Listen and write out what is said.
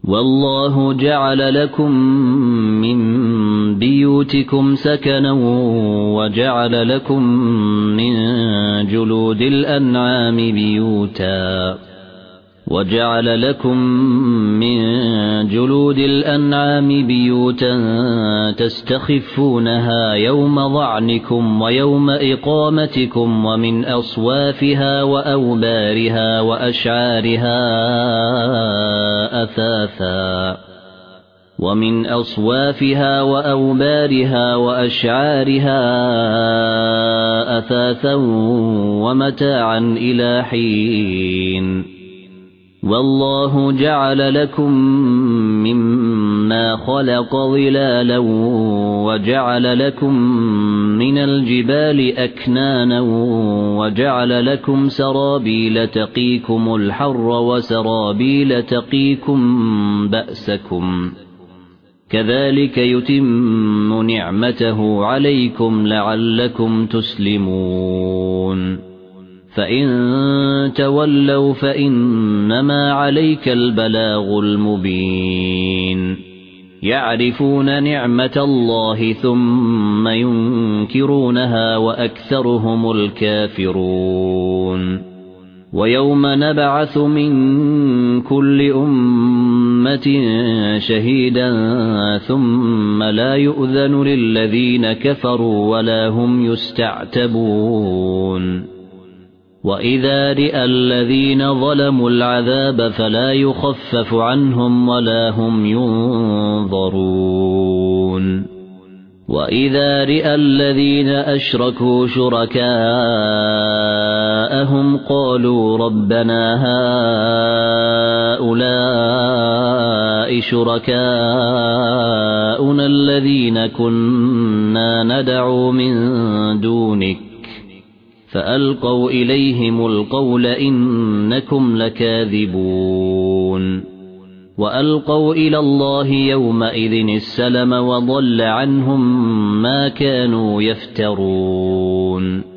والله جعل لكم من بيوتكم سكنا وجعل لكم من جلود الأنعام بيوتا تستخفونها يوم ظعنكم ويوم إقامتكم ومن أصوافها وأوبارها وأشعارها أثاثا ومتاعا إلى حين والله جعل لكم مما خلق ظلالا وجعل لكم من الجبال أكنانا وجعل لكم سرابيل تقيكم الحر وسرابيل تقيكم بأسكم كذلك يتم نعمته عليكم لعلكم تسلمون فإن تولوا فإنما عليك البلاغ المبين يعرفون نعمة الله ثم ينكرونها وأكثرهم الكافرون ويوم نبعث من كل أمة شهيدا ثم لا يؤذن للذين كفروا ولا هم يستعتبون وإذا رئى الذين ظلموا العذاب فلا يخفف عنهم ولا هم ينظرون وإذا رئى الذين أشركوا شركاءهم قالوا ربنا هؤلاء شركاؤنا الذين كنا ندعو من دونك فألقوا إليهم القول إنكم لكاذبون وألقوا إلى الله يومئذ السلم وضل عنهم ما كانوا يفترون